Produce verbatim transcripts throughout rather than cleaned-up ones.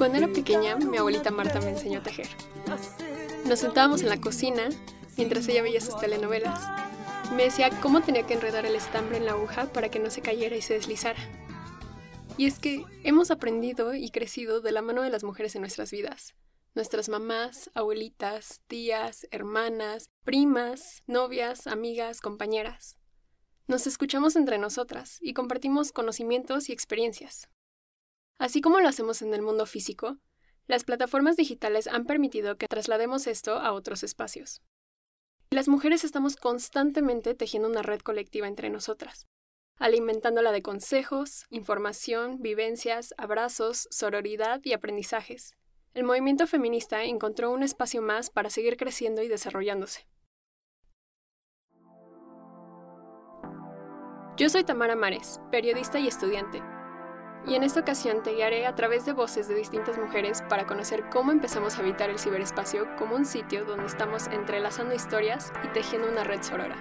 Cuando era pequeña, mi abuelita Marta me enseñó a tejer. Nos sentábamos en la cocina mientras ella veía sus telenovelas. Me decía cómo tenía que enredar el estambre en la aguja para que no se cayera y se deslizara. Y es que hemos aprendido y crecido de la mano de las mujeres en nuestras vidas. Nuestras mamás, abuelitas, tías, hermanas, primas, novias, amigas, compañeras. Nos escuchamos entre nosotras y compartimos conocimientos y experiencias. Así como lo hacemos en el mundo físico, las plataformas digitales han permitido que traslademos esto a otros espacios. Las mujeres estamos constantemente tejiendo una red colectiva entre nosotras, alimentándola de consejos, información, vivencias, abrazos, sororidad y aprendizajes. El movimiento feminista encontró un espacio más para seguir creciendo y desarrollándose. Yo soy Tamara Mares, periodista y estudiante, y en esta ocasión te guiaré a través de voces de distintas mujeres para conocer cómo empezamos a habitar el ciberespacio como un sitio donde estamos entrelazando historias y tejiendo una red sorora.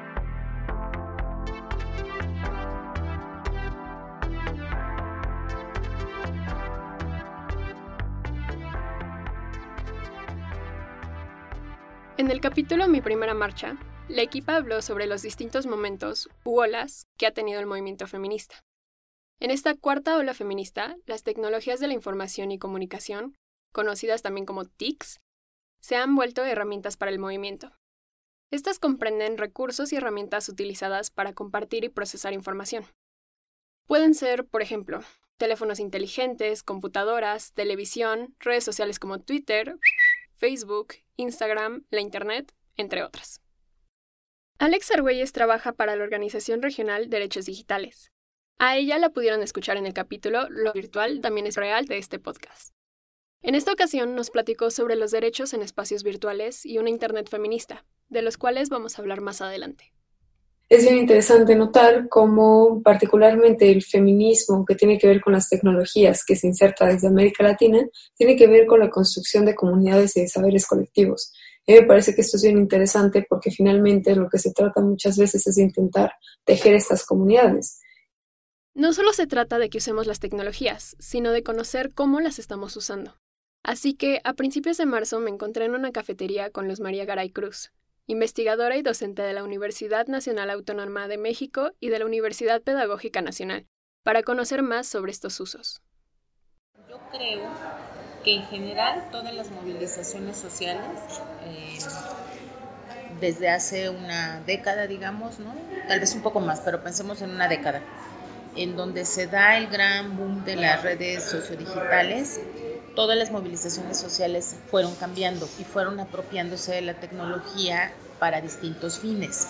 En el capítulo Mi Primera Marcha, la equipa habló sobre los distintos momentos u olas que ha tenido el movimiento feminista. En esta cuarta ola feminista, las tecnologías de la información y comunicación, conocidas también como T I Cs, se han vuelto herramientas para el movimiento. Estas comprenden recursos y herramientas utilizadas para compartir y procesar información. Pueden ser, por ejemplo, teléfonos inteligentes, computadoras, televisión, redes sociales como Twitter, Facebook, Instagram, la Internet, entre otras. Alex Argüelles trabaja para la organización regional Derechos Digitales. A ella la pudieron escuchar en el capítulo Lo virtual también es real de este podcast. En esta ocasión nos platicó sobre los derechos en espacios virtuales y una Internet feminista, de los cuales vamos a hablar más adelante. Es bien interesante notar cómo particularmente el feminismo que tiene que ver con las tecnologías que se inserta desde América Latina tiene que ver con la construcción de comunidades y de saberes colectivos. A mí me parece que esto es bien interesante porque finalmente lo que se trata muchas veces es de intentar tejer estas comunidades. No solo se trata de que usemos las tecnologías, sino de conocer cómo las estamos usando. Así que, a principios de marzo me encontré en una cafetería con Luz María Garay Cruz, investigadora y docente de la Universidad Nacional Autónoma de México y de la Universidad Pedagógica Nacional, para conocer más sobre estos usos. Yo creo que en general todas las movilizaciones sociales, eh, desde hace una década, digamos, ¿no? Tal vez un poco más, pero pensemos en una década, en donde se da el gran boom de las redes sociodigitales, todas las movilizaciones sociales fueron cambiando y fueron apropiándose de la tecnología para distintos fines.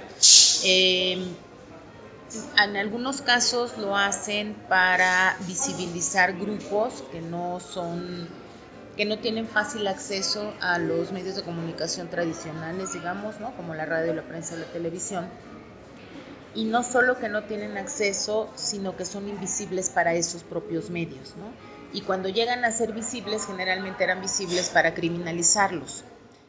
Eh, en algunos casos lo hacen para visibilizar grupos que no son, que no tienen fácil acceso a los medios de comunicación tradicionales, digamos, ¿no? Como la radio, la prensa, la televisión. Y no solo que no tienen acceso, sino que son invisibles para esos propios medios, ¿no? Y cuando llegan a ser visibles, generalmente eran visibles para criminalizarlos.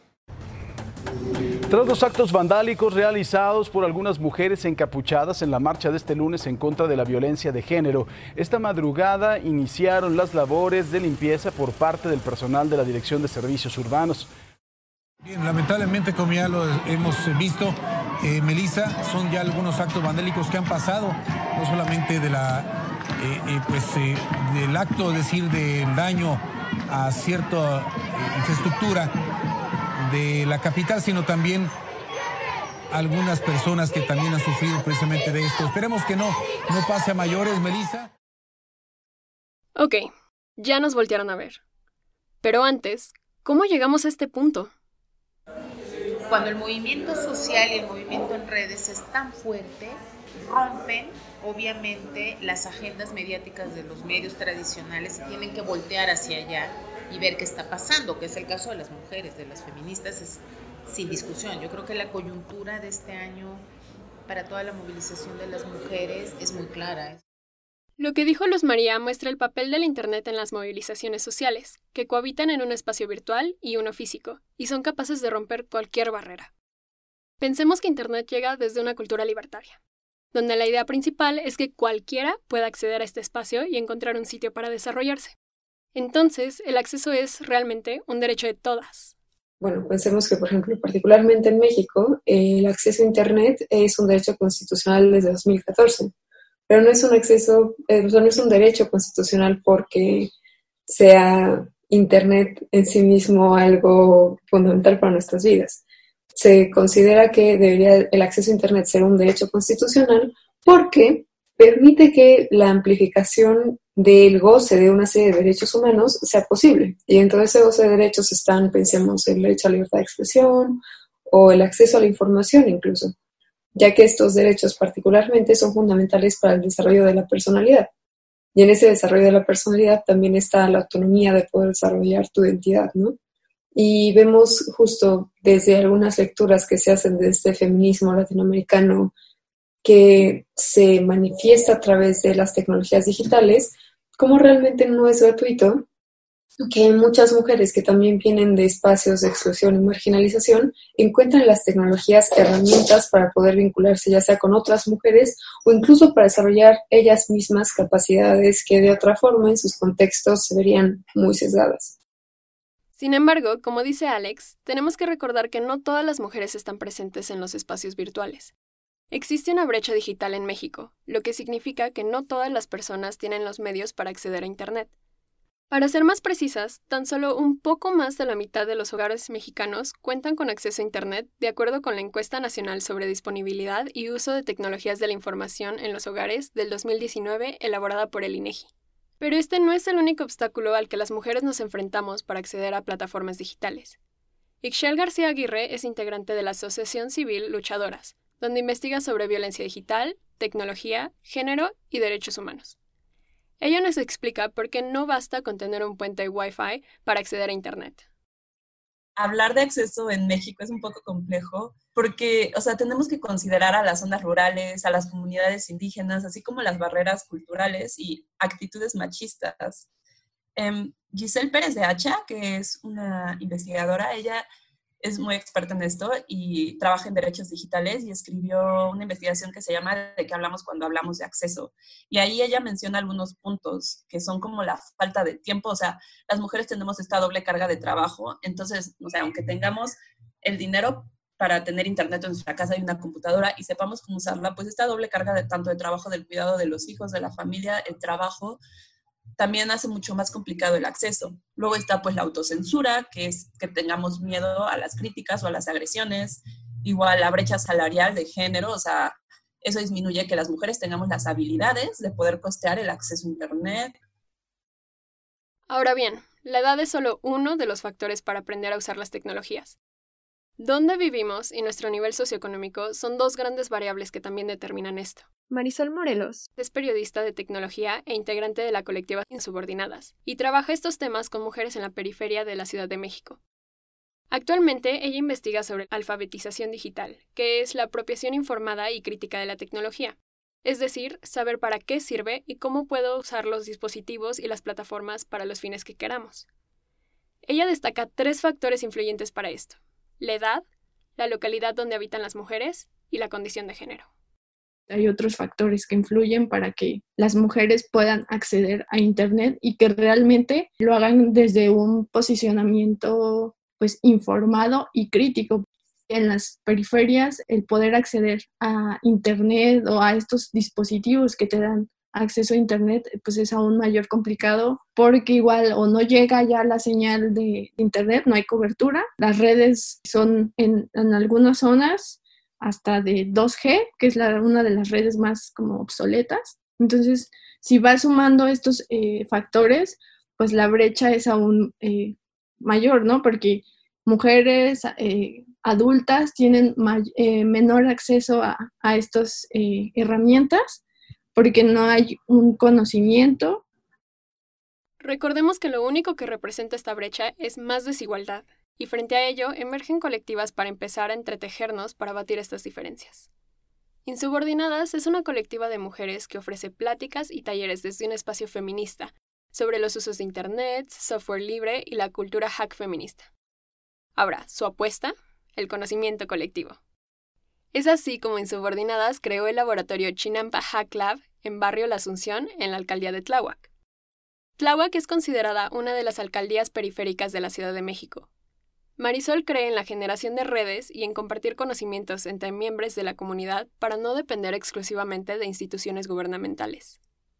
Tras los actos vandálicos realizados por algunas mujeres encapuchadas en la marcha de este lunes en contra de la violencia de género, esta madrugada iniciaron las labores de limpieza por parte del personal de la Dirección de Servicios Urbanos. Bien, lamentablemente, como ya lo hemos visto, eh, Melissa, son ya algunos actos vandálicos que han pasado, no solamente de la, eh, eh, pues, eh, del acto, es decir, del daño a cierta eh, infraestructura de la capital, sino también algunas personas que también han sufrido precisamente de esto. Esperemos que no, no pase a mayores, Melissa. Ok, ya nos voltearon a ver. Pero antes, ¿cómo llegamos a este punto? Cuando el movimiento social y el movimiento en redes es tan fuerte, rompen obviamente las agendas mediáticas de los medios tradicionales y tienen que voltear hacia allá y ver qué está pasando, que es el caso de las mujeres, de las feministas, es sin discusión. Yo creo que la coyuntura de este año para toda la movilización de las mujeres es muy clara. Lo que dijo Luz María muestra el papel del Internet en las movilizaciones sociales, que cohabitan en un espacio virtual y uno físico, y son capaces de romper cualquier barrera. Pensemos que Internet llega desde una cultura libertaria, donde la idea principal es que cualquiera pueda acceder a este espacio y encontrar un sitio para desarrollarse. Entonces, el acceso es realmente un derecho de todas. Bueno, pensemos que, por ejemplo, particularmente en México, eh, el acceso a Internet es un derecho constitucional desde dos mil catorce, pero no es un acceso, eh, o sea, no es un derecho constitucional porque sea Internet en sí mismo algo fundamental para nuestras vidas. Se considera que debería el acceso a Internet ser un derecho constitucional porque permite que la amplificación del goce de una serie de derechos humanos sea posible. Y dentro de ese goce de derechos están, pensemos, el derecho a la libertad de expresión o el acceso a la información incluso, ya que estos derechos particularmente son fundamentales para el desarrollo de la personalidad. Y en ese desarrollo de la personalidad también está la autonomía de poder desarrollar tu identidad, ¿no? Y vemos justo desde algunas lecturas que se hacen de este feminismo latinoamericano que se manifiesta a través de las tecnologías digitales, como realmente no es gratuito, que muchas mujeres que también vienen de espacios de exclusión y marginalización encuentran en las tecnologías herramientas para poder vincularse ya sea con otras mujeres o incluso para desarrollar ellas mismas capacidades que de otra forma en sus contextos se verían muy sesgadas. Sin embargo, como dice Alex, tenemos que recordar que no todas las mujeres están presentes en los espacios virtuales. Existe una brecha digital en México, lo que significa que no todas las personas tienen los medios para acceder a Internet. Para ser más precisas, tan solo un poco más de la mitad de los hogares mexicanos cuentan con acceso a Internet, de acuerdo con la Encuesta Nacional sobre Disponibilidad y Uso de Tecnologías de la Información en los Hogares del dos mil diecinueve, elaborada por el INEGI. Pero este no es el único obstáculo al que las mujeres nos enfrentamos para acceder a plataformas digitales. Ixchel García Aguirre es integrante de la Asociación Civil Luchadoras, donde investiga sobre violencia digital, tecnología, género y derechos humanos. Ella nos explica por qué no basta con tener un puente Wi-Fi para acceder a Internet. Hablar de acceso en México es un poco complejo porque, o sea, tenemos que considerar a las zonas rurales, a las comunidades indígenas, así como las barreras culturales y actitudes machistas. Um, Giselle Pérez de Hacha, que es una investigadora, ella es muy experta en esto y trabaja en derechos digitales y escribió una investigación que se llama ¿De qué hablamos cuando hablamos de acceso? Y ahí ella menciona algunos puntos que son como la falta de tiempo, o sea, las mujeres tenemos esta doble carga de trabajo, entonces, o sea, aunque tengamos el dinero para tener internet en nuestra casa y una computadora y sepamos cómo usarla, pues esta doble carga de tanto de trabajo, del cuidado de los hijos, de la familia, el trabajo, también hace mucho más complicado el acceso. Luego está pues la autocensura, que es que tengamos miedo a las críticas o a las agresiones, igual la brecha salarial de género, o sea, eso disminuye que las mujeres tengamos las habilidades de poder costear el acceso a Internet. Ahora bien, la edad es solo uno de los factores para aprender a usar las tecnologías. Dónde vivimos y nuestro nivel socioeconómico son dos grandes variables que también determinan esto. Marisol Morelos es periodista de tecnología e integrante de la colectiva Insubordinadas, y trabaja estos temas con mujeres en la periferia de la Ciudad de México. Actualmente, ella investiga sobre alfabetización digital, que es la apropiación informada y crítica de la tecnología, es decir, saber para qué sirve y cómo puedo usar los dispositivos y las plataformas para los fines que queramos. Ella destaca tres factores influyentes para esto: la edad, la localidad donde habitan las mujeres y la condición de género. Hay otros factores que influyen para que las mujeres puedan acceder a Internet y que realmente lo hagan desde un posicionamiento pues informado y crítico. En las periferias, el poder acceder a Internet o a estos dispositivos que te dan acceso a Internet pues es aún mayor complicado porque igual o no llega ya la señal de Internet, no hay cobertura. Las redes son en, en algunas zonas hasta de dos G, que es la, una de las redes más como obsoletas. Entonces, si vas sumando estos eh, factores, pues la brecha es aún eh, mayor, ¿no? Porque mujeres eh, adultas tienen may- eh, menor acceso a, a estas eh, herramientas porque no hay un conocimiento. Recordemos que lo único que representa esta brecha es más desigualdad, y frente a ello emergen colectivas para empezar a entretejernos para batir estas diferencias. Insubordinadas es una colectiva de mujeres que ofrece pláticas y talleres desde un espacio feminista sobre los usos de Internet, software libre y la cultura hack feminista. Ahora, su apuesta, el conocimiento colectivo. Es así como Insubordinadas creó el laboratorio Chinampa Hack Lab en Barrio La Asunción, en la alcaldía de Tláhuac. Tláhuac es considerada una de las alcaldías periféricas de la Ciudad de México. Marisol cree en la generación de redes y en compartir conocimientos entre miembros de la comunidad para no depender exclusivamente de instituciones gubernamentales.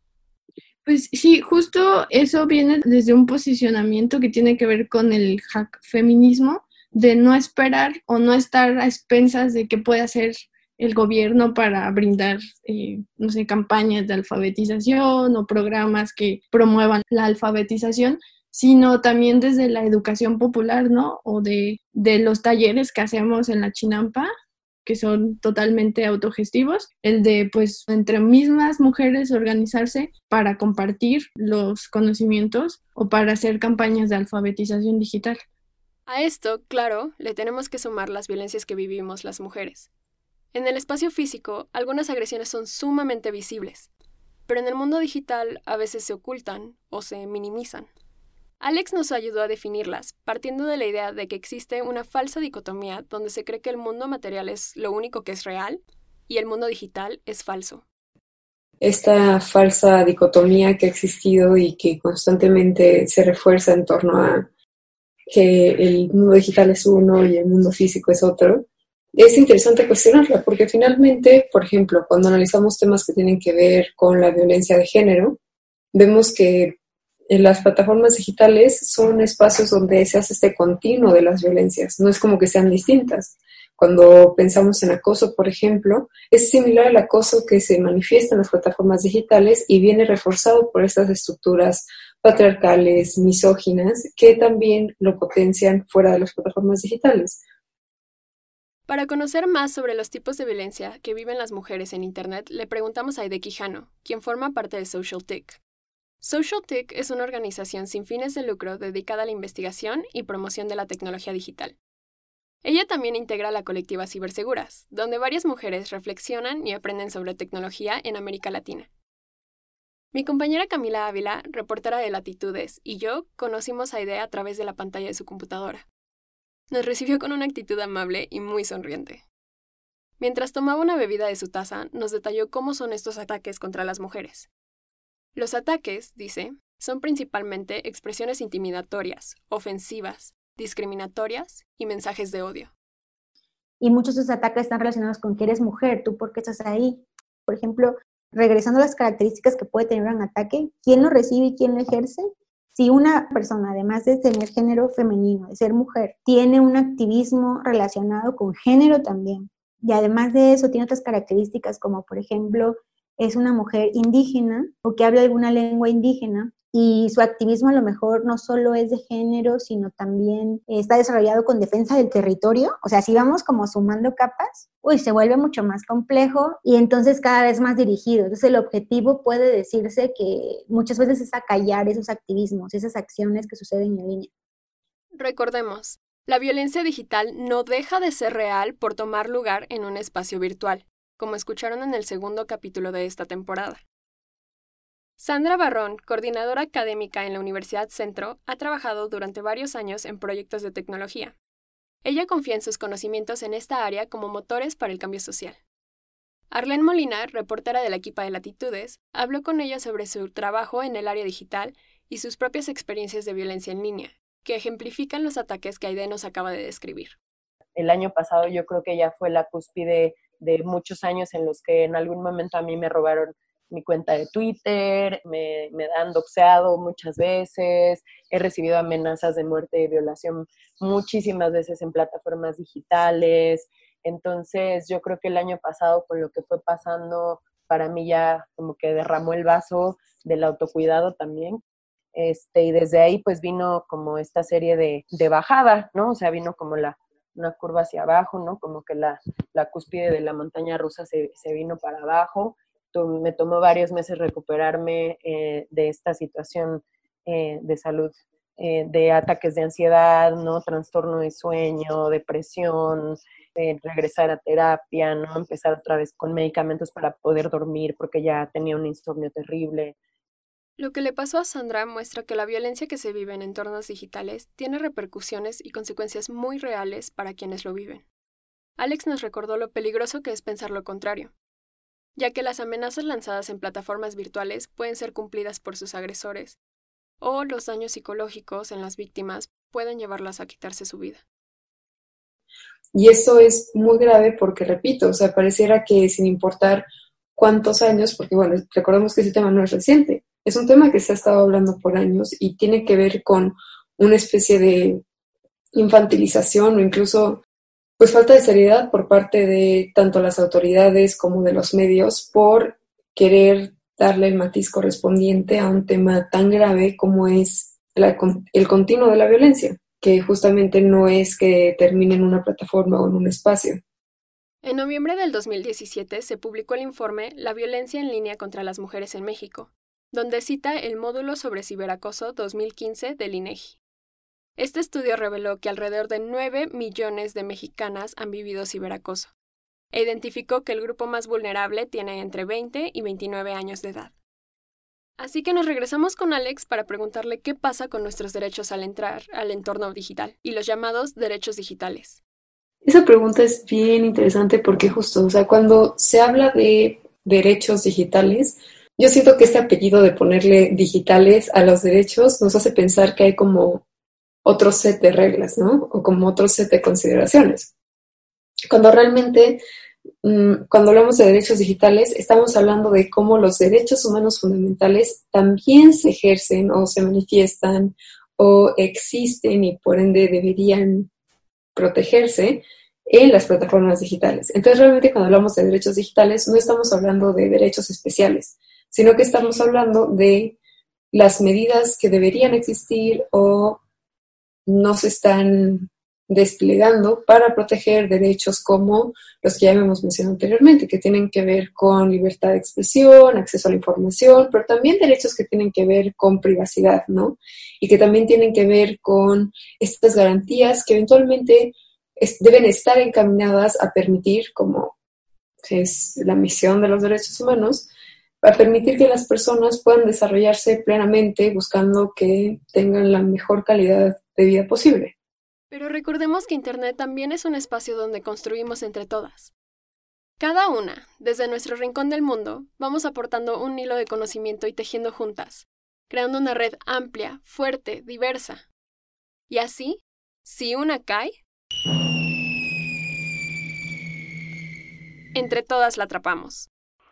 Pues sí, justo eso viene desde un posicionamiento que tiene que ver con el hack feminismo, de no esperar o no estar a expensas de qué puede hacer el gobierno para brindar, eh, no sé, campañas de alfabetización o programas que promuevan la alfabetización, sino también desde la educación popular, ¿no? O de, de los talleres que hacemos en la Chinampa, que son totalmente autogestivos, el de, pues, entre mismas mujeres organizarse para compartir los conocimientos o para hacer campañas de alfabetización digital. A esto, claro, le tenemos que sumar las violencias que vivimos las mujeres. En el espacio físico, algunas agresiones son sumamente visibles, pero en el mundo digital a veces se ocultan o se minimizan. Alex nos ayudó a definirlas, partiendo de la idea de que existe una falsa dicotomía donde se cree que el mundo material es lo único que es real y el mundo digital es falso. Esta falsa dicotomía que ha existido y que constantemente se refuerza en torno a que el mundo digital es uno y el mundo físico es otro, es interesante cuestionarla porque finalmente, por ejemplo, cuando analizamos temas que tienen que ver con la violencia de género, vemos que en las plataformas digitales son espacios donde se hace este continuo de las violencias, no es como que sean distintas. Cuando pensamos en acoso, por ejemplo, es similar al acoso que se manifiesta en las plataformas digitales y viene reforzado por estas estructuras patriarcales, misóginas, que también lo potencian fuera de las plataformas digitales. Para conocer más sobre los tipos de violencia que viven las mujeres en Internet, le preguntamos a Aide Quijano, quien forma parte de SocialTIC. SocialTIC es una organización sin fines de lucro dedicada a la investigación y promoción de la tecnología digital. Ella también integra la colectiva Ciberseguras, donde varias mujeres reflexionan y aprenden sobre tecnología en América Latina. Mi compañera Camila Ávila, reportera de Latitudes, y yo conocimos a Aide a través de la pantalla de su computadora. Nos recibió con una actitud amable y muy sonriente. Mientras tomaba una bebida de su taza, nos detalló cómo son estos ataques contra las mujeres. Los ataques, dice, son principalmente expresiones intimidatorias, ofensivas, discriminatorias y mensajes de odio. Y muchos de esos ataques están relacionados con que eres mujer, tú por qué estás ahí. Por ejemplo, regresando a las características que puede tener un ataque, ¿quién lo recibe y quién lo ejerce? Si una persona, además de tener género femenino, de ser mujer, tiene un activismo relacionado con género también, y además de eso tiene otras características como, por ejemplo, es una mujer indígena o que habla alguna lengua indígena, y su activismo a lo mejor no solo es de género, sino también está desarrollado con defensa del territorio. O sea, si vamos como sumando capas, uy, se vuelve mucho más complejo y entonces cada vez más dirigido. Entonces el objetivo puede decirse que muchas veces es acallar esos activismos, esas acciones que suceden en línea. Recordemos, la violencia digital no deja de ser real por tomar lugar en un espacio virtual, como escucharon en el segundo capítulo de esta temporada. Sandra Barrón, coordinadora académica en la Universidad Centro, ha trabajado durante varios años en proyectos de tecnología. Ella confía en sus conocimientos en esta área como motores para el cambio social. Arlene Molina, reportera de la equipa de Latitudes, habló con ella sobre su trabajo en el área digital y sus propias experiencias de violencia en línea, que ejemplifican los ataques que Aide nos acaba de describir. El año pasado yo creo que ya fue la cúspide de muchos años en los que en algún momento a mí me robaron mi cuenta de Twitter, me, me han doxeado muchas veces, he recibido amenazas de muerte y violación muchísimas veces en plataformas digitales. Entonces yo creo que el año pasado con lo que fue pasando para mí ya como que derramó el vaso del autocuidado también. Este, y desde ahí pues vino como esta serie de, de bajada, ¿no? O sea, vino como la, una curva hacia abajo, ¿no? Como que la, la cúspide de la montaña rusa se, se vino para abajo. Me tomó varios meses recuperarme eh, de esta situación eh, de salud, eh, de ataques de ansiedad, ¿no? Trastorno de sueño, depresión, eh, regresar a terapia, ¿no? Empezar otra vez con medicamentos para poder dormir porque ya tenía un insomnio terrible. Lo que le pasó a Sandra muestra que la violencia que se vive en entornos digitales tiene repercusiones y consecuencias muy reales para quienes lo viven. Alex nos recordó lo peligroso que es pensar lo contrario, ya que las amenazas lanzadas en plataformas virtuales pueden ser cumplidas por sus agresores, o los daños psicológicos en las víctimas pueden llevarlas a quitarse su vida. Y eso es muy grave porque, repito, o sea, pareciera que sin importar cuántos años, porque bueno, recordemos que ese tema no es reciente, es un tema que se ha estado hablando por años y tiene que ver con una especie de infantilización o incluso pues falta de seriedad por parte de tanto las autoridades como de los medios por querer darle el matiz correspondiente a un tema tan grave como es la, el continuo de la violencia, que justamente no es que termine en una plataforma o en un espacio. En noviembre del dos mil diecisiete se publicó el informe La violencia en línea contra las mujeres en México, donde cita el módulo sobre ciberacoso dos mil quince del INEGI. Este estudio reveló que alrededor de nueve millones de mexicanas han vivido ciberacoso, e identificó que el grupo más vulnerable tiene entre veinte y veintinueve años de edad. Así que nos regresamos con Alex para preguntarle qué pasa con nuestros derechos al entrar al entorno digital y los llamados derechos digitales. Esa pregunta es bien interesante porque justo, o sea, cuando se habla de derechos digitales, yo siento que este apellido de ponerle digitales a los derechos nos hace pensar que hay como otro set de reglas, ¿no? O como otro set de consideraciones. Cuando realmente, cuando hablamos de derechos digitales, estamos hablando de cómo los derechos humanos fundamentales también se ejercen o se manifiestan o existen y por ende deberían protegerse en las plataformas digitales. Entonces, realmente cuando hablamos de derechos digitales, no estamos hablando de derechos especiales, sino que estamos hablando de las medidas que deberían existir o no se están desplegando para proteger derechos como los que ya hemos mencionado anteriormente, que tienen que ver con libertad de expresión, acceso a la información, pero también derechos que tienen que ver con privacidad, ¿no? Y que también tienen que ver con estas garantías que eventualmente es, deben estar encaminadas a permitir, como es la misión de los derechos humanos, a permitir que las personas puedan desarrollarse plenamente buscando que tengan la mejor calidad de vida posible. Pero recordemos que Internet también es un espacio donde construimos entre todas. Cada una, desde nuestro rincón del mundo, vamos aportando un hilo de conocimiento y tejiendo juntas, creando una red amplia, fuerte, diversa. Y así, si una cae, entre todas la atrapamos.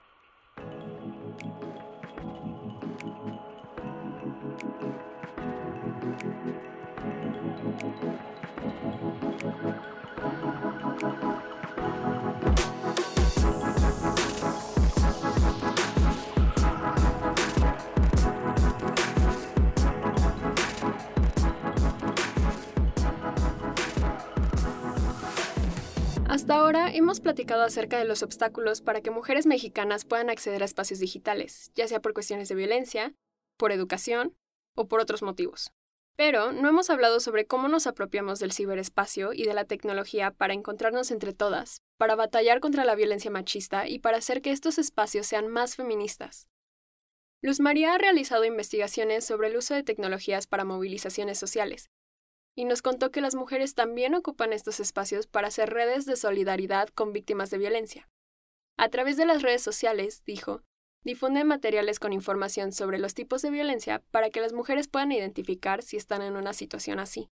Hasta ahora hemos platicado acerca de los obstáculos para que mujeres mexicanas puedan acceder a espacios digitales, ya sea por cuestiones de violencia, por educación o por otros motivos. Pero no hemos hablado sobre cómo nos apropiamos del ciberespacio y de la tecnología para encontrarnos entre todas, para batallar contra la violencia machista y para hacer que estos espacios sean más feministas. Luz María ha realizado investigaciones sobre el uso de tecnologías para movilizaciones sociales, y nos contó que las mujeres también ocupan estos espacios para hacer redes de solidaridad con víctimas de violencia. A través de las redes sociales, dijo, difunden materiales con información sobre los tipos de violencia para que las mujeres puedan identificar si están en una situación así.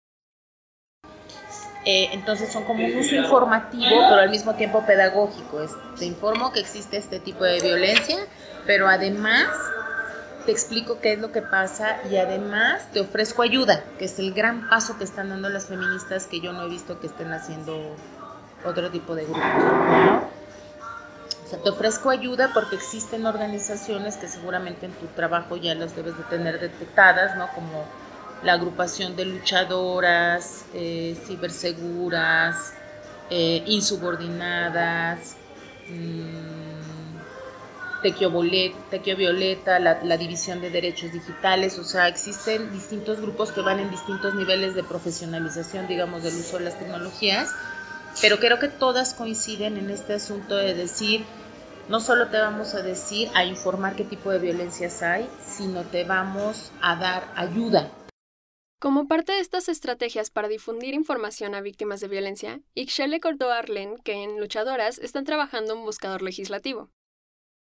Eh, entonces son como un uso informativo, pero al mismo tiempo pedagógico. Es, te informo que existe este tipo de violencia, pero además te explico qué es lo que pasa y además te ofrezco ayuda, que es el gran paso que están dando las feministas que yo no he visto que estén haciendo otro tipo de grupos, ¿no? O sea, te ofrezco ayuda porque existen organizaciones que seguramente en tu trabajo ya las debes de tener detectadas, ¿no? Como la agrupación de luchadoras, eh, ciberseguras, eh, insubordinadas, mmm, Tequio, Bolet, Tequio Violeta, la, la División de Derechos Digitales. O sea, existen distintos grupos que van en distintos niveles de profesionalización, digamos, del uso de las tecnologías, pero creo que todas coinciden en este asunto de decir, no solo te vamos a decir, a informar qué tipo de violencias hay, sino te vamos a dar ayuda. Como parte de estas estrategias para difundir información a víctimas de violencia, Ixchel le contó a Arlen que en Luchadoras están trabajando un buscador legislativo.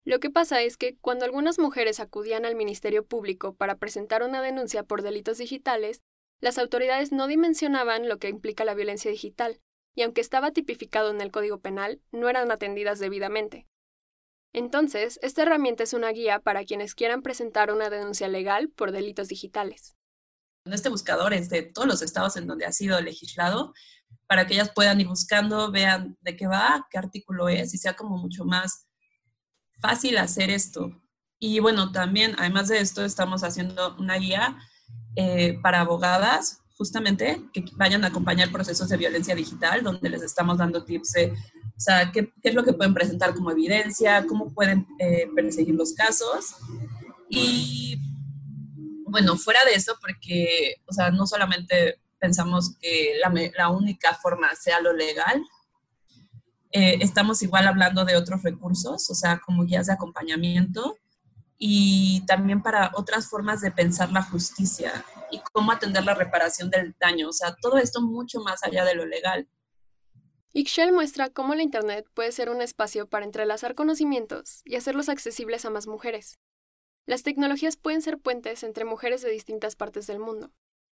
Lo que pasa es que cuando algunas mujeres acudían al Ministerio Público para presentar una denuncia por delitos digitales, las autoridades no dimensionaban lo que implica la violencia digital, y aunque estaba tipificado en el Código Penal, no eran atendidas debidamente. Entonces, esta herramienta es una guía para quienes quieran presentar una denuncia legal por delitos digitales. Este buscador es de todos los estados en donde ha sido legislado, para que ellas puedan ir buscando, vean de qué va, qué artículo es, y sea como mucho más fácil hacer esto. Y bueno, también, además de esto, estamos haciendo una guía eh, para abogadas, justamente, que vayan a acompañar procesos de violencia digital, donde les estamos dando tips de, o sea, qué, qué es lo que pueden presentar como evidencia, cómo pueden eh, perseguir los casos. Y bueno, fuera de eso, porque, o sea, no solamente pensamos que la, la única forma sea lo legal, eh, estamos igual hablando de otros recursos, o sea, como guías de acompañamiento, y también para otras formas de pensar la justicia y cómo atender la reparación del daño. O sea, todo esto mucho más allá de lo legal. Ixchel muestra cómo la Internet puede ser un espacio para entrelazar conocimientos y hacerlos accesibles a más mujeres. Las tecnologías pueden ser puentes entre mujeres de distintas partes del mundo.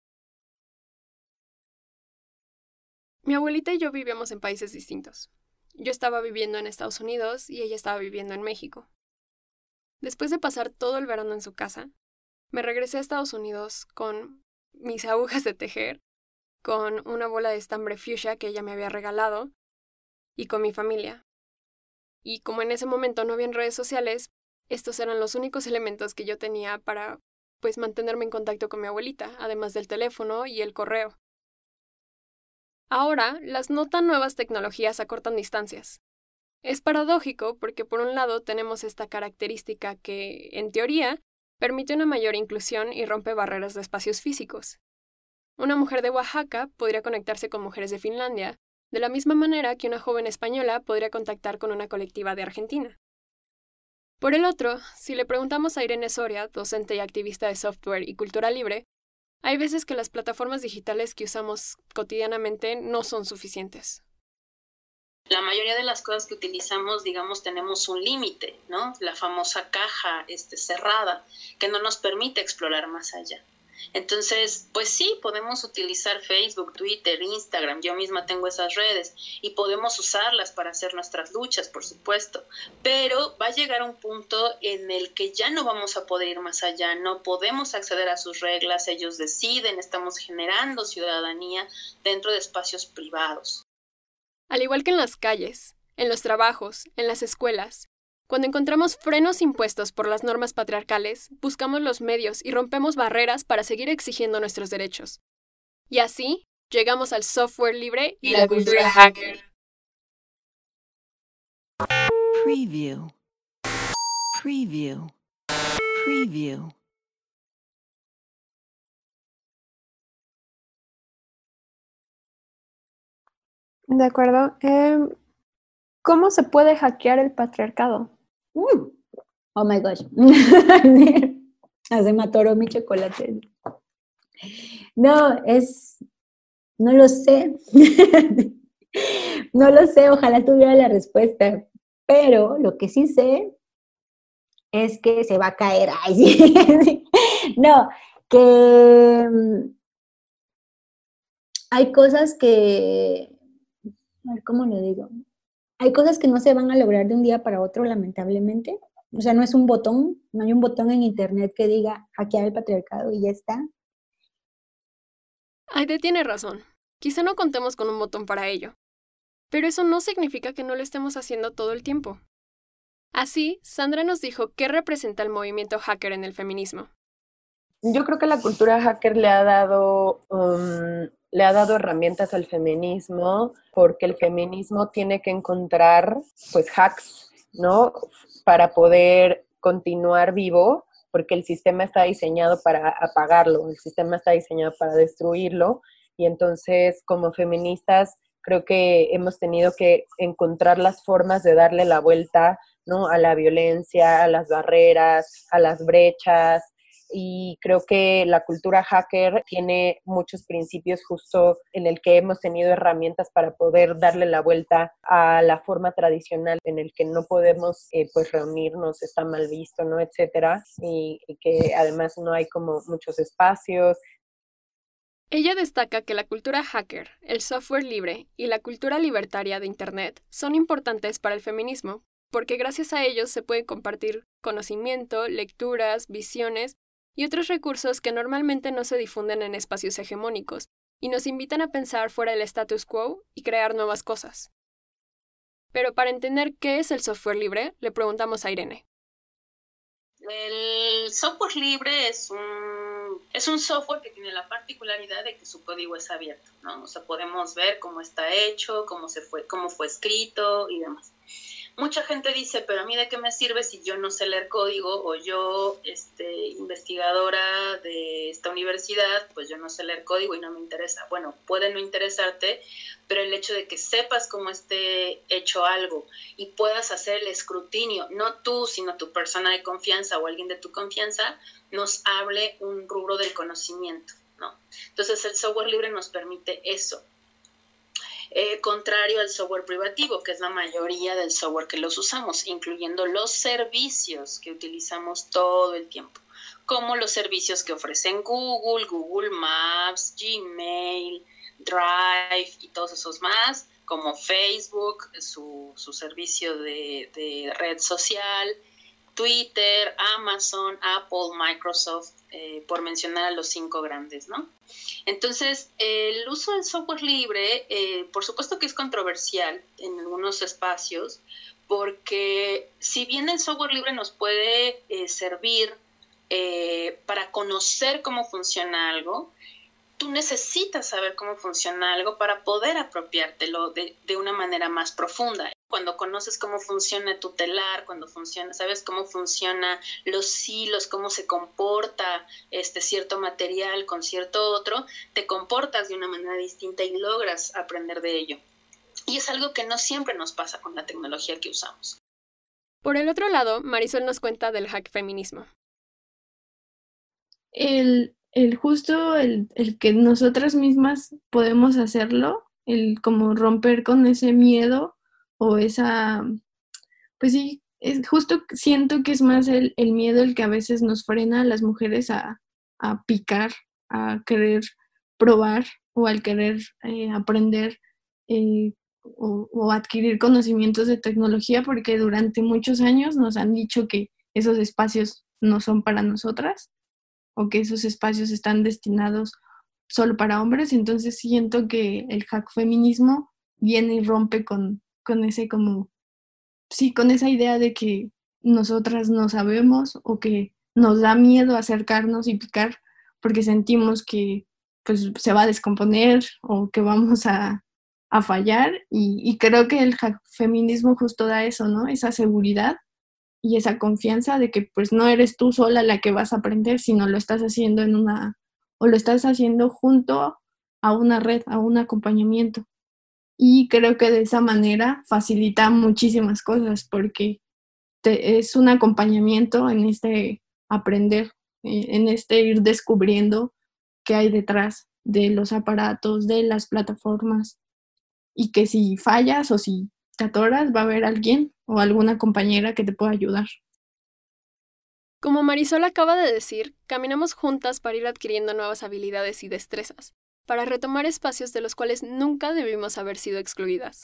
Mi abuelita y yo vivíamos en países distintos. Yo estaba viviendo en Estados Unidos y ella estaba viviendo en México. Después de pasar todo el verano en su casa, me regresé a Estados Unidos con mis agujas de tejer, con una bola de estambre fuchsia que ella me había regalado y con mi familia. Y como en ese momento no había redes sociales, estos eran los únicos elementos que yo tenía para, pues, mantenerme en contacto con mi abuelita, además del teléfono y el correo. Ahora, las no tan nuevas tecnologías acortan distancias. Es paradójico porque por un lado tenemos esta característica que, en teoría, permite una mayor inclusión y rompe barreras de espacios físicos. Una mujer de Oaxaca podría conectarse con mujeres de Finlandia, de la misma manera que una joven española podría contactar con una colectiva de Argentina. Por el otro, si le preguntamos a Irene Soria, docente y activista de software y cultura libre, hay veces que las plataformas digitales que usamos cotidianamente no son suficientes. La mayoría de las cosas que utilizamos, digamos, tenemos un límite, ¿no? La famosa caja este, cerrada, que no nos permite explorar más allá. Entonces, pues sí, podemos utilizar Facebook, Twitter, Instagram, yo misma tengo esas redes y podemos usarlas para hacer nuestras luchas, por supuesto, pero va a llegar un punto en el que ya no vamos a poder ir más allá, no podemos acceder a sus reglas, ellos deciden, estamos generando ciudadanía dentro de espacios privados. Al igual que en las calles, en los trabajos, en las escuelas, cuando encontramos frenos impuestos por las normas patriarcales, buscamos los medios y rompemos barreras para seguir exigiendo nuestros derechos. Y así, llegamos al software libre y, y la cultura hacker. Preview. Preview. Preview. De acuerdo. Eh, ¿Cómo se puede hackear el patriarcado? Uh, oh my gosh. Se me atoró mi chocolate. No, es... No lo sé. No lo sé, ojalá tuviera la respuesta. Pero lo que sí sé es que se va a caer. Ay, sí. No, que hay cosas que... A ver, ¿cómo lo digo? Hay cosas que no se van a lograr de un día para otro, lamentablemente. O sea, no es un botón, no hay un botón en internet que diga hackear el patriarcado y ya está. Aide tiene razón. Quizá no contemos con un botón para ello. Pero eso no significa que no lo estemos haciendo todo el tiempo. Así, Sandra nos dijo qué representa el movimiento hacker en el feminismo. Yo creo que la cultura hacker le ha dado... Um, le ha dado herramientas al feminismo, porque el feminismo tiene que encontrar, pues, hacks, ¿no? Para poder continuar vivo, porque el sistema está diseñado para apagarlo, el sistema está diseñado para destruirlo, y entonces, como feministas, creo que hemos tenido que encontrar las formas de darle la vuelta, ¿no? A la violencia, a las barreras, a las brechas, y creo que la cultura hacker tiene muchos principios justo en el que hemos tenido herramientas para poder darle la vuelta a la forma tradicional en el que no podemos eh, pues reunirnos, está mal visto, ¿no? Etcétera, y, y que además no hay como muchos espacios. Ella destaca que la cultura hacker, el software libre y la cultura libertaria de Internet son importantes para el feminismo, porque gracias a ellos se puede compartir conocimiento, lecturas, visiones y otros recursos que normalmente no se difunden en espacios hegemónicos y nos invitan a pensar fuera del status quo y crear nuevas cosas. Pero para entender qué es el software libre, le preguntamos a Irene. El software libre es un, es un software que tiene la particularidad de que su código es abierto, ¿no? O sea, podemos ver cómo está hecho, cómo, se fue, cómo fue escrito y demás. Mucha gente dice, pero a mí de qué me sirve si yo no sé leer código o yo, este, investigadora de esta universidad, pues yo no sé leer código y no me interesa. Bueno, puede no interesarte, pero el hecho de que sepas cómo esté hecho algo y puedas hacer el escrutinio, no tú, sino tu persona de confianza o alguien de tu confianza, nos hable un rubro del conocimiento, ¿no? Entonces el software libre nos permite eso. Eh, contrario al software privativo, que es la mayoría del software que los usamos, incluyendo los servicios que utilizamos todo el tiempo, como los servicios que ofrecen Google, Google Maps, Gmail, Drive y todos esos más, como Facebook, su, su servicio de, de red social, Twitter, Amazon, Apple, Microsoft, eh, por mencionar a los cinco grandes, ¿no? Entonces, el uso del software libre, eh, por supuesto que es controversial en algunos espacios, porque si bien el software libre nos puede eh, servir eh, para conocer cómo funciona algo, tú necesitas saber cómo funciona algo para poder apropiártelo de, de una manera más profunda. Cuando conoces cómo funciona tu telar, cuando funciona, sabes cómo funciona los hilos, cómo se comporta este cierto material con cierto otro, te comportas de una manera distinta y logras aprender de ello. Y es algo que no siempre nos pasa con la tecnología que usamos. Por el otro lado, Marisol nos cuenta del hack feminismo. El, el justo, el, el que nosotras mismas podemos hacerlo, el como romper con ese miedo o esa, pues sí, es justo siento que es más el, el miedo el que a veces nos frena a las mujeres a, a picar, a querer probar o al querer eh, aprender eh, o, o adquirir conocimientos de tecnología, porque durante muchos años nos han dicho que esos espacios no son para nosotras o que esos espacios están destinados solo para hombres. Entonces siento que el hack feminismo viene y rompe con, con ese como, sí, con esa idea de que nosotras no sabemos o que nos da miedo acercarnos y picar porque sentimos que pues se va a descomponer o que vamos a, a fallar y, y creo que el hack feminismo justo da eso, ¿no? Esa seguridad y esa confianza de que pues no eres tú sola la que vas a aprender, sino lo estás haciendo en una, o lo estás haciendo junto a una red, a un acompañamiento. Y creo que de esa manera facilita muchísimas cosas porque te, es un acompañamiento en este aprender, en este ir descubriendo qué hay detrás de los aparatos, de las plataformas y que si fallas o si te atoras va a haber alguien o alguna compañera que te pueda ayudar. Como Marisol acaba de decir, caminamos juntas para ir adquiriendo nuevas habilidades y destrezas, para retomar espacios de los cuales nunca debimos haber sido excluidas.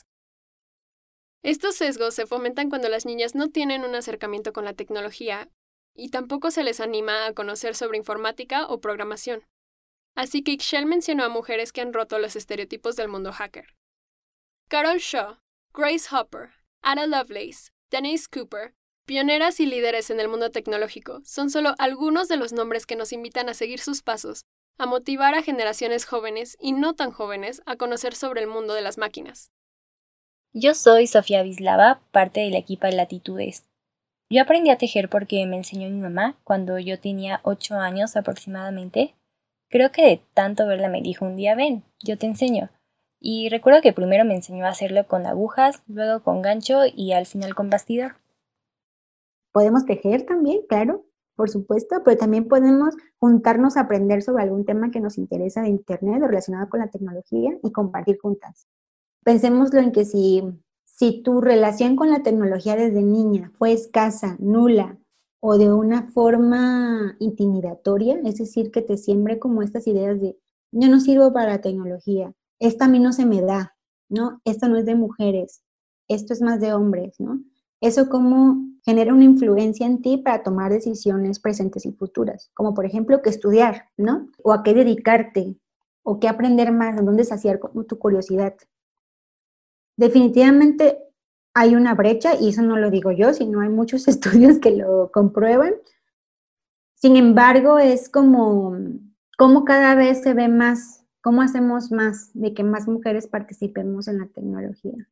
Estos sesgos se fomentan cuando las niñas no tienen un acercamiento con la tecnología y tampoco se les anima a conocer sobre informática o programación. Así que Ixchel mencionó a mujeres que han roto los estereotipos del mundo hacker. Carol Shaw, Grace Hopper, Ada Lovelace, Denise Cooper, pioneras y líderes en el mundo tecnológico, son solo algunos de los nombres que nos invitan a seguir sus pasos, a motivar a generaciones jóvenes y no tan jóvenes a conocer sobre el mundo de las máquinas. Yo soy Sofía Vislava, parte del equipo de Latitudes. Yo aprendí a tejer porque me enseñó mi mamá cuando yo tenía ocho años aproximadamente. Creo que de tanto verla me dijo un día, ven, yo te enseño. Y recuerdo que primero me enseñó a hacerlo con agujas, luego con gancho y al final con bastidor. Podemos tejer también, claro. por supuesto, pero también podemos juntarnos a aprender sobre algún tema que nos interesa de Internet o relacionado con la tecnología y compartir juntas. Pensémoslo en que si, si tu relación con la tecnología desde niña fue escasa, nula o de una forma intimidatoria, es decir, que te siembre como estas ideas de yo no sirvo para la tecnología, esta a mí no se me da, ¿no? Esto no es de mujeres, esto es más de hombres, ¿no? Eso como genera una influencia en ti para tomar decisiones presentes y futuras, como por ejemplo qué estudiar, ¿no? O a qué dedicarte, o qué aprender más, en dónde saciar tu curiosidad. Definitivamente hay una brecha, y eso no lo digo yo, sino hay muchos estudios que lo comprueban. Sin embargo, es como, como cada vez se ve más, cómo hacemos más de que más mujeres participemos en la tecnología.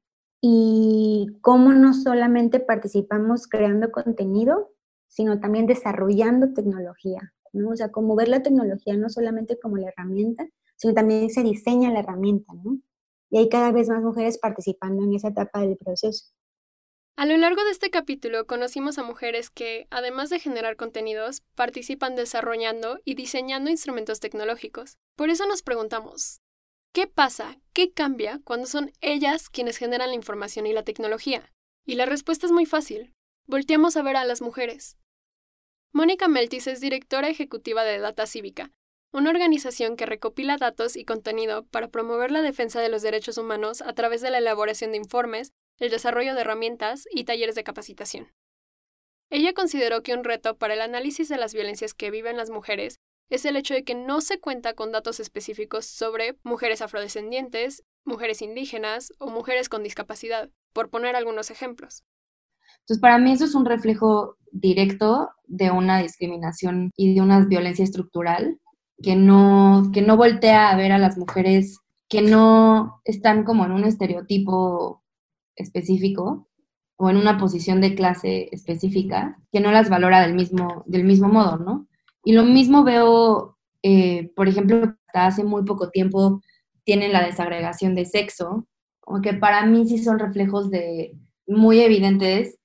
Y cómo no solamente participamos creando contenido, sino también desarrollando tecnología, ¿no? O sea, como ver la tecnología no solamente como la herramienta, sino también se diseña la herramienta, ¿no? Y hay cada vez más mujeres participando en esa etapa del proceso. A lo largo de este capítulo conocimos a mujeres que, además de generar contenidos, participan desarrollando y diseñando instrumentos tecnológicos. Por eso nos preguntamos, ¿qué pasa? ¿Qué cambia cuando son ellas quienes generan la información y la tecnología? Y la respuesta es muy fácil. Volteamos a ver a las mujeres. Mónica Meltis es directora ejecutiva de Data Cívica, una organización que recopila datos y contenido para promover la defensa de los derechos humanos a través de la elaboración de informes, el desarrollo de herramientas y talleres de capacitación. Ella consideró que un reto para el análisis de las violencias que viven las mujeres es el hecho de que no se cuenta con datos específicos sobre mujeres afrodescendientes, mujeres indígenas o mujeres con discapacidad, por poner algunos ejemplos. Entonces, para mí eso es un reflejo directo de una discriminación y de una violencia estructural que no, que no voltea a ver a las mujeres, que no están como en un estereotipo específico o en una posición de clase específica, que no las valora del mismo, del mismo modo, ¿no? Y lo mismo veo, eh, por ejemplo, hasta hace muy poco tiempo tienen la desagregación de sexo, como que para mí sí son reflejos de, muy evidentes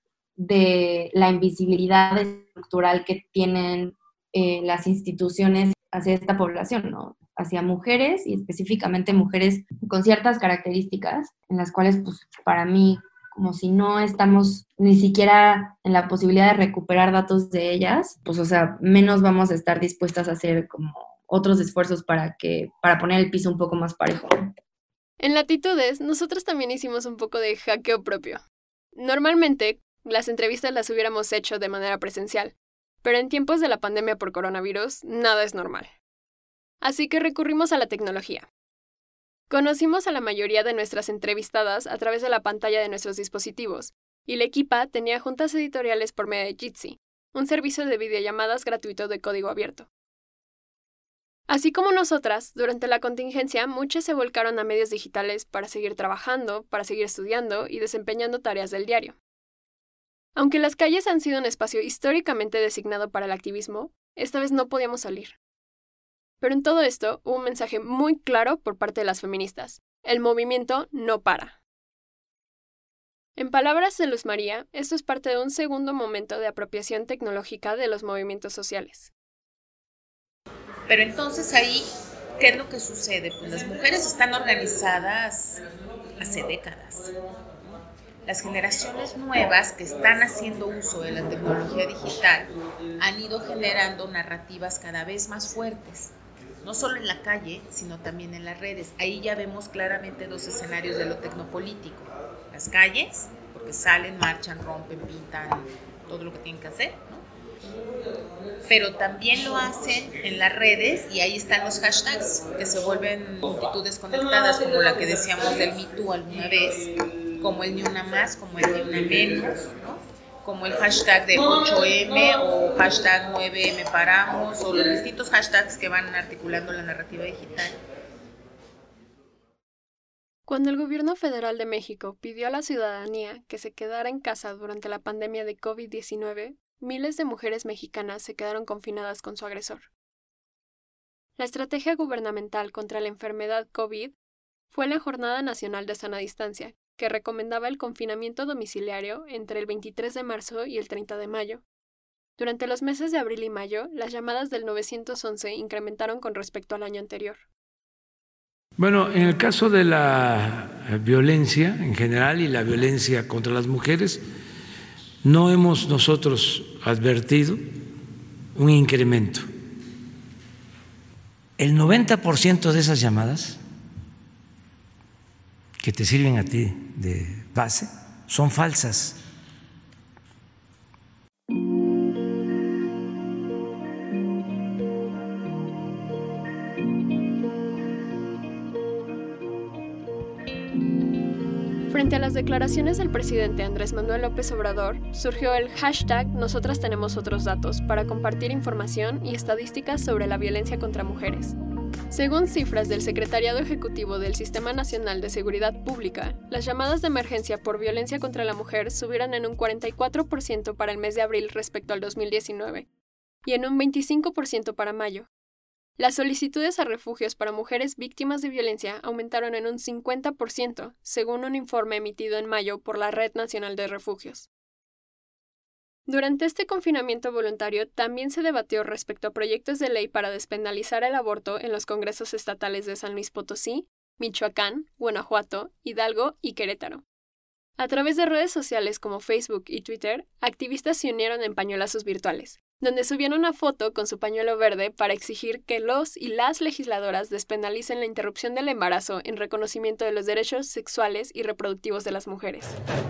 de la invisibilidad estructural que tienen eh, las instituciones hacia esta población, ¿no? Hacia mujeres y específicamente mujeres con ciertas características en las cuales, pues, para mí, como si no estamos ni siquiera en la posibilidad de recuperar datos de ellas, pues, o sea, menos vamos a estar dispuestas a hacer como otros esfuerzos para que, para poner el piso un poco más parejo. En Latitudes, nosotros también hicimos un poco de hackeo propio. Normalmente, las entrevistas las hubiéramos hecho de manera presencial, pero en tiempos de la pandemia por coronavirus, nada es normal. Así que recurrimos a la tecnología. Conocimos a la mayoría de nuestras entrevistadas a través de la pantalla de nuestros dispositivos, y la equipa tenía juntas editoriales por medio de Jitsi, un servicio de videollamadas gratuito de código abierto. Así como nosotras, durante la contingencia, muchas se volcaron a medios digitales para seguir trabajando, para seguir estudiando y desempeñando tareas del diario. Aunque las calles han sido un espacio históricamente designado para el activismo, esta vez no podíamos salir. Pero en todo esto hubo un mensaje muy claro por parte de las feministas. El movimiento no para. En palabras de Luz María, esto es parte de un segundo momento de apropiación tecnológica de los movimientos sociales. Pero entonces ahí, ¿qué es lo que sucede? Pues las mujeres están organizadas hace décadas. Las generaciones nuevas que están haciendo uso de la tecnología digital han ido generando narrativas cada vez más fuertes, no solo en la calle, sino también en las redes. Ahí ya vemos claramente dos escenarios de lo tecnopolítico. Las calles, porque salen, marchan, rompen, pintan, todo lo que tienen que hacer, ¿no? Pero también lo hacen en las redes y ahí están los hashtags que se vuelven multitudes conectadas, como la que decíamos del Me Too alguna vez, como el ni una más, como el ni una menos, ¿no? Como el hashtag de ocho eme o hashtag nueve eme paramos, o los distintos hashtags que van articulando la narrativa digital. Cuando el gobierno federal de México pidió a la ciudadanía que se quedara en casa durante la pandemia de covid diecinueve, miles de mujeres mexicanas se quedaron confinadas con su agresor. La estrategia gubernamental contra la enfermedad COVID fue la Jornada Nacional de Sana Distancia, que recomendaba el confinamiento domiciliario entre el veintitrés de marzo y el treinta de mayo. Durante los meses de abril y mayo, las llamadas del nueve once incrementaron con respecto al año anterior. Bueno, en el caso de la violencia en general y la violencia contra las mujeres, no hemos nosotros advertido un incremento. El noventa por ciento de esas llamadas que te sirven a ti de base son falsas. Frente a las declaraciones del presidente Andrés Manuel López Obrador, surgió el hashtag Nosotras Tenemos Otros Datos para compartir información y estadísticas sobre la violencia contra mujeres. Según cifras del Secretariado Ejecutivo del Sistema Nacional de Seguridad Pública, las llamadas de emergencia por violencia contra la mujer subieron en un cuarenta y cuatro por ciento para el mes de abril respecto al dos mil diecinueve y en un veinticinco por ciento para mayo. Las solicitudes a refugios para mujeres víctimas de violencia aumentaron en un cincuenta por ciento, según un informe emitido en mayo por la Red Nacional de Refugios. Durante este confinamiento voluntario también se debatió respecto a proyectos de ley para despenalizar el aborto en los congresos estatales de San Luis Potosí, Michoacán, Guanajuato, Hidalgo y Querétaro. A través de redes sociales como Facebook y Twitter, activistas se unieron en pañuelazos virtuales, donde subieron una foto con su pañuelo verde para exigir que los y las legisladoras despenalicen la interrupción del embarazo en reconocimiento de los derechos sexuales y reproductivos de las mujeres.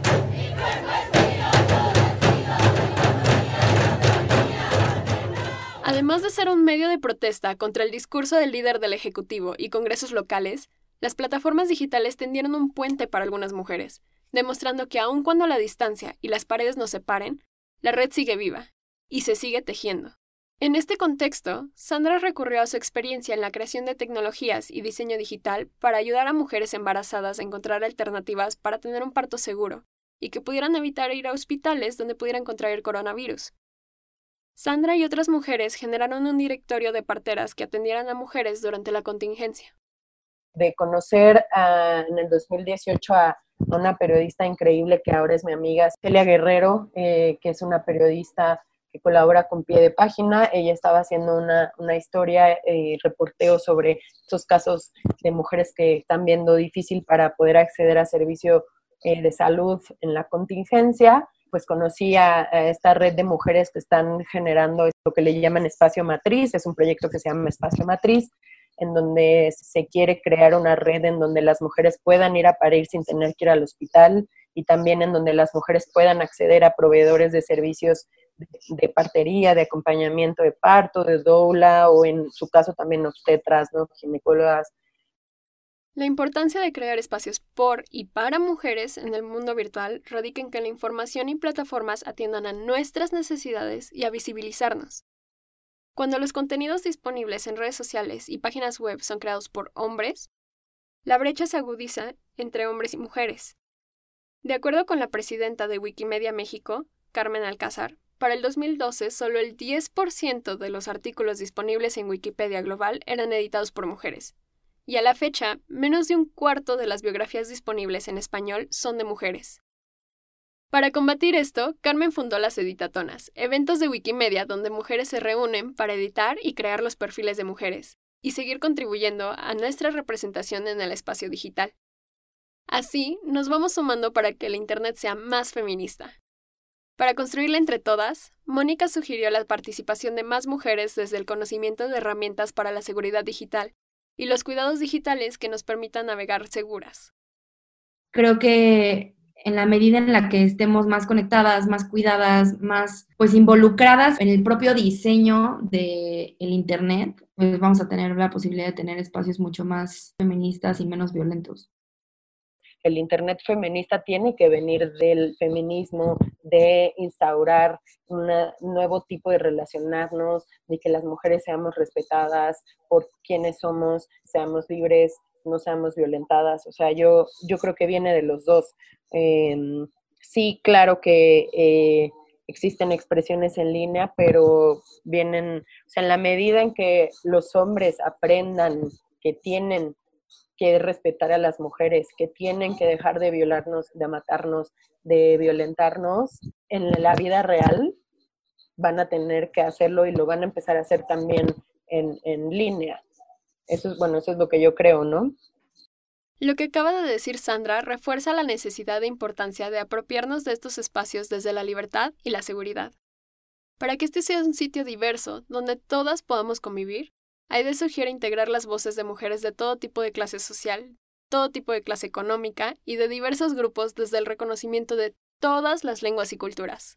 Además de ser un medio de protesta contra el discurso del líder del Ejecutivo y congresos locales, las plataformas digitales tendieron un puente para algunas mujeres, demostrando que aun cuando la distancia y las paredes nos separen, la red sigue viva y se sigue tejiendo. En este contexto, Sandra recurrió a su experiencia en la creación de tecnologías y diseño digital para ayudar a mujeres embarazadas a encontrar alternativas para tener un parto seguro y que pudieran evitar ir a hospitales donde pudieran contraer coronavirus. Sandra y otras mujeres generaron un directorio de parteras que atendieran a mujeres durante la contingencia. De conocer a, en el dos mil dieciocho a una periodista increíble que ahora es mi amiga, Celia Guerrero, eh, que es una periodista que colabora con Pie de Página. Ella estaba haciendo una, una historia, eh, reporteo sobre estos casos de mujeres que están viendo difícil para poder acceder a servicio eh, de salud en la contingencia. Pues conocí a, a esta red de mujeres que están generando lo que le llaman Espacio Matriz. Es un proyecto que se llama Espacio Matriz, en donde se quiere crear una red en donde las mujeres puedan ir a parir sin tener que ir al hospital, y también en donde las mujeres puedan acceder a proveedores de servicios de, de partería, de acompañamiento de parto, de doula, o en su caso también obstetras, ¿no? Ginecólogas. La importancia de crear espacios por y para mujeres en el mundo virtual radica en que la información y plataformas atiendan a nuestras necesidades y a visibilizarnos. Cuando los contenidos disponibles en redes sociales y páginas web son creados por hombres, la brecha se agudiza entre hombres y mujeres. De acuerdo con la presidenta de Wikimedia México, Carmen Alcázar, para el dos mil doce solo el diez por ciento de los artículos disponibles en Wikipedia Global eran editados por mujeres, y a la fecha, menos de un cuarto de las biografías disponibles en español son de mujeres. Para combatir esto, Carmen fundó las Editatonas, eventos de Wikimedia donde mujeres se reúnen para editar y crear los perfiles de mujeres, y seguir contribuyendo a nuestra representación en el espacio digital. Así, nos vamos sumando para que el Internet sea más feminista. Para construirla entre todas, Mónica sugirió la participación de más mujeres desde el conocimiento de herramientas para la seguridad digital y los cuidados digitales que nos permitan navegar seguras. Creo que en la medida en la que estemos más conectadas, más cuidadas, más pues involucradas en el propio diseño del Internet, pues vamos a tener la posibilidad de tener espacios mucho más feministas y menos violentos. El Internet feminista tiene que venir del feminismo, de instaurar un nuevo tipo de relacionarnos, de que las mujeres seamos respetadas por quienes somos, seamos libres, no seamos violentadas. O sea, yo, yo creo que viene de los dos. Eh, sí, claro que eh, existen expresiones en línea, pero vienen, o sea, en la medida en que los hombres aprendan que tienen que respetar a las mujeres, que tienen que dejar de violarnos, de matarnos, de violentarnos, en la vida real van a tener que hacerlo y lo van a empezar a hacer también en, en línea. Eso es, bueno, eso es lo que yo creo, ¿no? Lo que acaba de decir Sandra refuerza la necesidad e importancia de apropiarnos de estos espacios desde la libertad y la seguridad. Para que este sea un sitio diverso, donde todas podamos convivir, Aide sugiere integrar las voces de mujeres de todo tipo de clase social, todo tipo de clase económica y de diversos grupos desde el reconocimiento de todas las lenguas y culturas.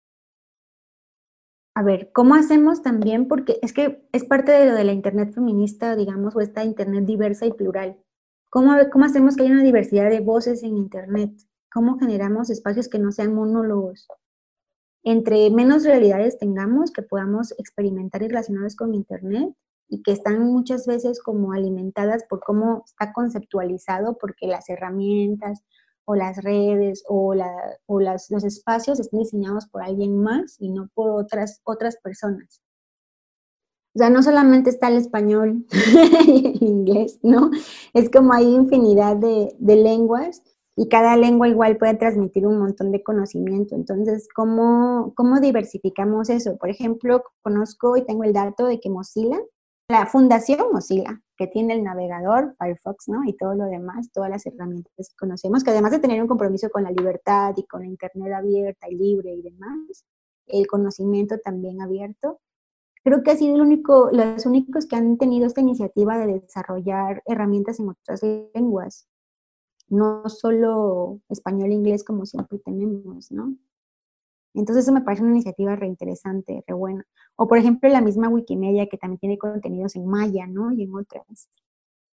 A ver, ¿cómo hacemos también? Porque es que es parte de lo de la Internet feminista, digamos, o esta Internet diversa y plural. ¿Cómo, cómo hacemos que haya una diversidad de voces en Internet? ¿Cómo generamos espacios que no sean monólogos? Entre menos realidades tengamos, que podamos experimentar y relacionarnos con Internet, y que están muchas veces como alimentadas por cómo está conceptualizado, porque las herramientas o las redes o, la, o las, los espacios están diseñados por alguien más y no por otras, otras personas. O sea, no solamente está el español y el inglés, ¿no? Es como hay infinidad de, de lenguas y cada lengua igual puede transmitir un montón de conocimiento. Entonces, ¿cómo, cómo diversificamos eso? Por ejemplo, conozco y tengo el dato de que Mozilla, la Fundación Mozilla, que tiene el navegador, Firefox, ¿no? Y todo lo demás, todas las herramientas que conocemos, que además de tener un compromiso con la libertad y con la Internet abierta y libre y demás, el conocimiento también abierto, creo que ha sido el único, los únicos que han tenido esta iniciativa de desarrollar herramientas en otras lenguas, no solo español e inglés como siempre tenemos, ¿no? Entonces eso me parece una iniciativa re interesante, re buena. O por ejemplo la misma Wikimedia, que también tiene contenidos en maya, ¿no? Y en otras.